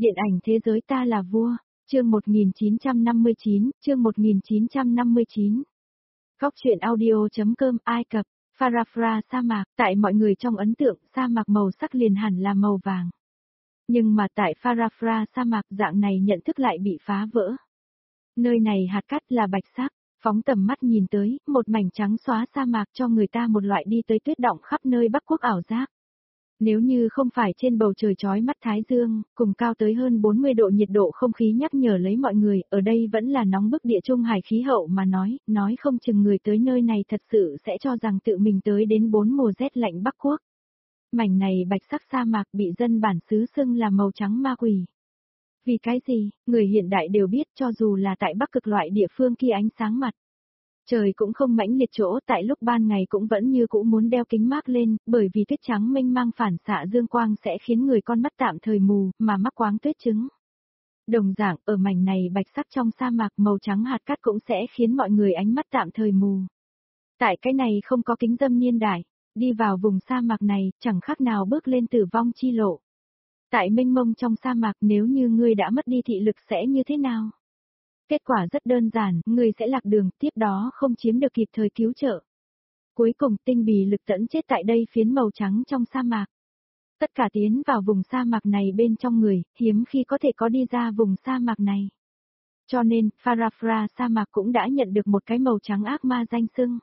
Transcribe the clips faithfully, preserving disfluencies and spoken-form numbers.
Điện ảnh thế giới ta là vua, chương một nghìn chín trăm năm mươi chín, chương một nghìn chín trăm năm mươi chín. Góc truyện audio.com Ai Cập, Farafra sa mạc, tại mọi người trong ấn tượng, sa mạc màu sắc liền hẳn là màu vàng. Nhưng mà tại Farafra sa mạc dạng này nhận thức lại bị phá vỡ. Nơi này hạt cát là bạch sắc, phóng tầm mắt nhìn tới, một mảnh trắng xóa sa mạc cho người ta một loại đi tới tuyết động khắp nơi Bắc Quốc ảo giác. Nếu như không phải trên bầu trời chói mắt thái dương, cùng cao tới hơn bốn mươi độ nhiệt độ không khí nhắc nhở lấy mọi người, ở đây vẫn là nóng bức địa trung hải khí hậu mà nói, nói không chừng người tới nơi này thật sự sẽ cho rằng tự mình tới đến bốn mùa rét lạnh Bắc Quốc. Mảnh này bạch sắc sa mạc bị dân bản xứ xưng là màu trắng ma quỷ. Vì cái gì, người hiện đại đều biết cho dù là tại Bắc Cực loại địa phương kia ánh sáng mặt. Trời cũng không mãnh liệt chỗ tại lúc ban ngày cũng vẫn như cũ muốn đeo kính mát lên, bởi vì tuyết trắng mênh mang phản xạ dương quang sẽ khiến người con mắt tạm thời mù, mà mắc quáng tuyết trứng. Đồng dạng, ở mảnh này bạch sắc trong sa mạc màu trắng hạt cát cũng sẽ khiến mọi người ánh mắt tạm thời mù. Tại cái này không có kính dâm niên đại, đi vào vùng sa mạc này, chẳng khác nào bước lên tử vong chi lộ. Tại mênh mông trong sa mạc nếu như ngươi đã mất đi thị lực sẽ như thế nào? Kết quả rất đơn giản, người sẽ lạc đường, tiếp đó không chiếm được kịp thời cứu trợ. Cuối cùng tinh bì lực tẫn chết tại đây phiến màu trắng trong sa mạc. Tất cả tiến vào vùng sa mạc này bên trong người, hiếm khi có thể có đi ra vùng sa mạc này. Cho nên, Farafra sa mạc cũng đã nhận được một cái màu trắng ác ma danh xưng.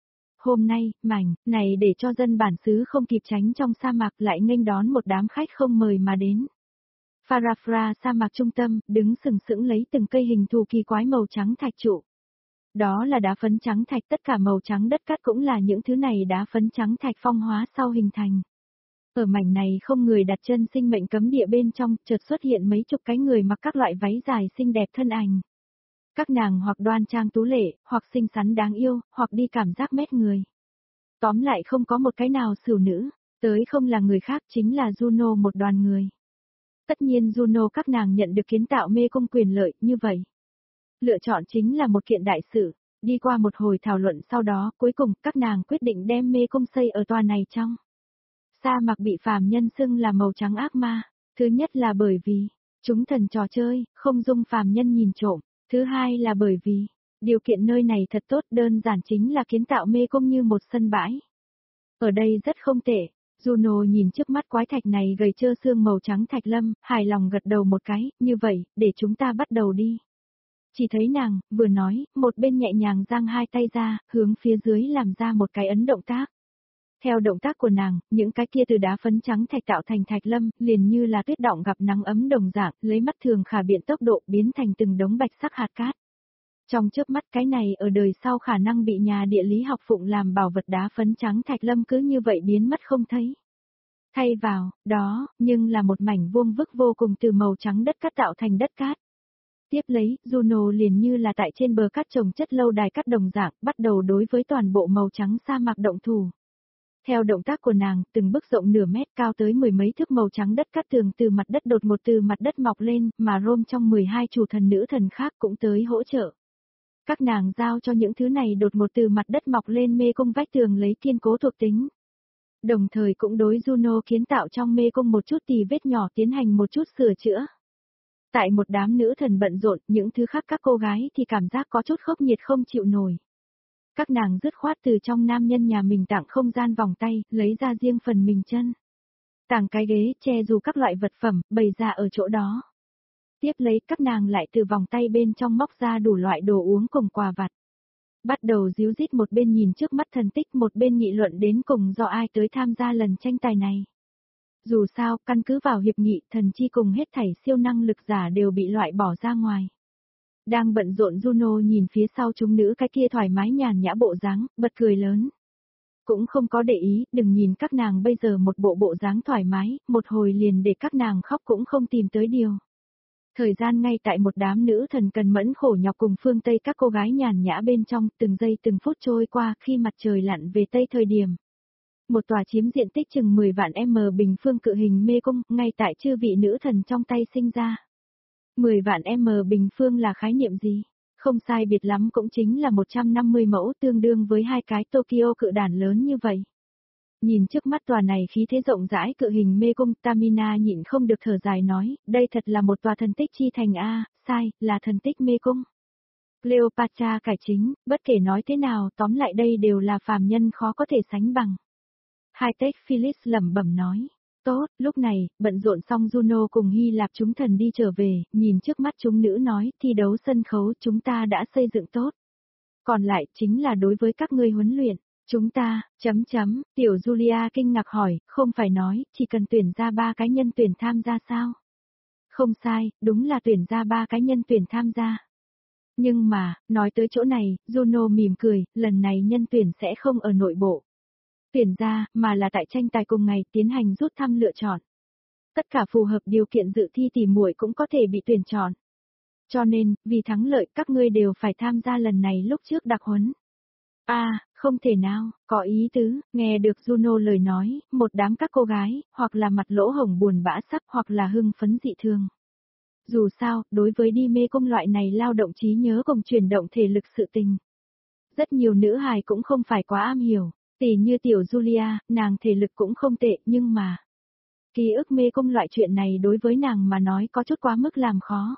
Hôm nay, mảnh này để cho dân bản xứ không kịp tránh trong sa mạc lại nghênh đón một đám khách không mời mà đến. Farafra sa mạc trung tâm, đứng sừng sững lấy từng cây hình thù kỳ quái màu trắng thạch trụ. Đó là đá phấn trắng thạch, tất cả màu trắng đất cát cũng là những thứ này đá phấn trắng thạch phong hóa sau hình thành. Ở mảnh này không người đặt chân sinh mệnh cấm địa bên trong, chợt xuất hiện mấy chục cái người mặc các loại váy dài xinh đẹp thân ảnh. Các nàng hoặc đoan trang tú lệ, hoặc xinh xắn đáng yêu, hoặc đi cảm giác mét người. Tóm lại không có một cái nào xỉu nữ, tới không là người khác chính là Juno một đoàn người. Tất nhiên Juno các nàng nhận được kiến tạo mê cung quyền lợi như vậy. Lựa chọn chính là một kiện đại sự, đi qua một hồi thảo luận sau đó cuối cùng các nàng quyết định đem mê cung xây ở tòa này trong. Sa mạc bị phàm nhân xưng là màu trắng ác ma, thứ nhất là bởi vì, chúng thần trò chơi, không dung phàm nhân nhìn trộm, thứ hai là bởi vì, điều kiện nơi này thật tốt đơn giản chính là kiến tạo mê cung như một sân bãi. Ở đây rất không tệ. Juno nhìn trước mắt quái thạch này gầy trơ xương màu trắng thạch lâm, hài lòng gật đầu một cái, như vậy, để chúng ta bắt đầu đi. Chỉ thấy nàng, vừa nói, một bên nhẹ nhàng giang hai tay ra, hướng phía dưới làm ra một cái ấn động tác. Theo động tác của nàng, những cái kia từ đá phấn trắng thạch tạo thành thạch lâm, liền như là tuyết động gặp nắng ấm đồng dạng, lấy mắt thường khả biện tốc độ biến thành từng đống bạch sắc hạt cát. Trong chớp mắt cái này ở đời sau khả năng bị nhà địa lý học phụng làm bảo vật đá phấn trắng thạch lâm cứ như vậy biến mất không thấy. Thay vào, đó, nhưng là một mảnh vuông vức vô cùng từ màu trắng đất cát tạo thành đất cát. Tiếp lấy, Juno liền như là tại trên bờ cát trồng chất lâu đài cát đồng dạng, bắt đầu đối với toàn bộ màu trắng sa mạc động thủ. Theo động tác của nàng, từng bước rộng nửa mét cao tới mười mấy thước màu trắng đất cát tường từ mặt đất đột một từ mặt đất mọc lên, mà Rome trong mười hai chủ thần nữ thần khác cũng tới hỗ trợ. Các nàng giao cho những thứ này đột một từ mặt đất mọc lên mê cung vách tường lấy kiên cố thuộc tính. Đồng thời cũng đối Juno kiến tạo trong mê cung một chút tì vết nhỏ tiến hành một chút sửa chữa. Tại một đám nữ thần bận rộn, những thứ khác các cô gái thì cảm giác có chút khốc nhiệt không chịu nổi. Các nàng dứt khoát từ trong nam nhân nhà mình tặng không gian vòng tay, lấy ra riêng phần mình chân. Tàng cái ghế, che dù các loại vật phẩm, bày ra ở chỗ đó. Tiếp lấy các nàng lại từ vòng tay bên trong móc ra đủ loại đồ uống cùng quà vặt. Bắt đầu díu dít một bên nhìn trước mắt thần tích một bên nghị luận đến cùng do ai tới tham gia lần tranh tài này. Dù sao, căn cứ vào hiệp nghị thần chi cùng hết thảy siêu năng lực giả đều bị loại bỏ ra ngoài. Đang bận rộn Juno nhìn phía sau chúng nữ cái kia thoải mái nhàn nhã bộ dáng, bật cười lớn. Cũng không có để ý, đừng nhìn các nàng bây giờ một bộ bộ dáng thoải mái, một hồi liền để các nàng khóc cũng không tìm tới điều. Thời gian ngay tại một đám nữ thần cần mẫn khổ nhọc cùng phương Tây các cô gái nhàn nhã bên trong, từng giây từng phút trôi qua khi mặt trời lặn về Tây thời điểm. Một tòa chiếm diện tích chừng mười vạn m bình phương cự hình mê cung, ngay tại chư vị nữ thần trong tay sinh ra. mười vạn m bình phương là khái niệm gì? Không sai biệt lắm cũng chính là một trăm năm mươi mẫu tương đương với hai cái Tokyo cự đản lớn như vậy. Nhìn trước mắt tòa này khí thế rộng rãi cự hình mê cung, Tamina nhịn không được thở dài nói, đây thật là một tòa thần tích chi thành a, sai, là thần tích mê cung. Cleopatra cải chính, bất kể nói thế nào, tóm lại đây đều là phàm nhân khó có thể sánh bằng. Hightech Phyllis lẩm bẩm nói. Tốt, lúc này, bận rộn xong Juno cùng Hy Lạp chúng thần đi trở về, nhìn trước mắt chúng nữ nói, thi đấu sân khấu chúng ta đã xây dựng tốt. Còn lại chính là đối với các ngươi huấn luyện. Chúng ta, chấm chấm, tiểu Julia kinh ngạc hỏi, không phải nói, chỉ cần tuyển ra ba cái nhân tuyển tham gia sao? Không sai, đúng là tuyển ra ba cái nhân tuyển tham gia. Nhưng mà, nói tới chỗ này, Juno mỉm cười, lần này nhân tuyển sẽ không ở nội bộ. Tuyển ra, mà là tại tranh tài cùng ngày tiến hành rút thăm lựa chọn. Tất cả phù hợp điều kiện dự thi tỉ muội cũng có thể bị tuyển chọn. Cho nên, vì thắng lợi các ngươi đều phải tham gia lần này lúc trước đặc huấn. A, à, không thể nào, có ý tứ, nghe được Juno lời nói, một đám các cô gái, hoặc là mặt lỗ hổng buồn bã sắp hoặc là hưng phấn dị thường. Dù sao, đối với đi mê cung loại này lao động trí nhớ cùng chuyển động thể lực sự tình. Rất nhiều nữ hài cũng không phải quá am hiểu, tỉ như tiểu Julia, nàng thể lực cũng không tệ nhưng mà. Ký ức mê cung loại chuyện này đối với nàng mà nói có chút quá mức làm khó.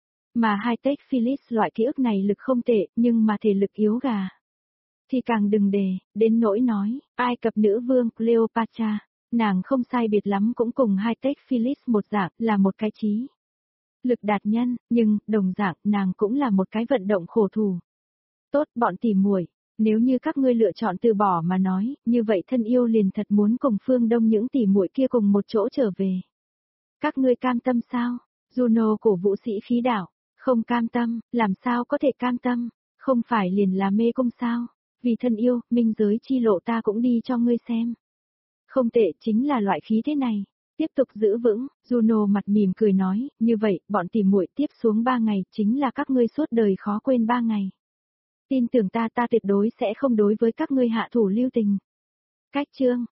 Mà Hightech Phyllis loại ký ức này lực không tệ nhưng mà thể lực yếu gà. Thì càng đừng đề, đến nỗi nói, Ai Cập nữ vương Cleopatra, nàng không sai biệt lắm cũng cùng Hightech Phyllis một dạng là một cái trí. Lực đạt nhân, nhưng, đồng dạng, nàng cũng là một cái vận động khổ thủ. Tốt, bọn tỉ muội, nếu như các ngươi lựa chọn từ bỏ mà nói, như vậy thân yêu liền thật muốn cùng phương đông những tỉ muội kia cùng một chỗ trở về. Các ngươi cam tâm sao? Juno cổ vũ sĩ khí đạo, không cam tâm, làm sao có thể cam tâm, không phải liền là mê cung sao? Vì thân yêu, minh giới chi lộ ta cũng đi cho ngươi xem. Không tệ, chính là loại khí thế này. Tiếp tục giữ vững, Juno mặt mỉm cười nói, như vậy, bọn tỉ muội tiếp xuống ba ngày, chính là các ngươi suốt đời khó quên ba ngày. Tin tưởng ta ta tuyệt đối sẽ không đối với các ngươi hạ thủ lưu tình. Cách chương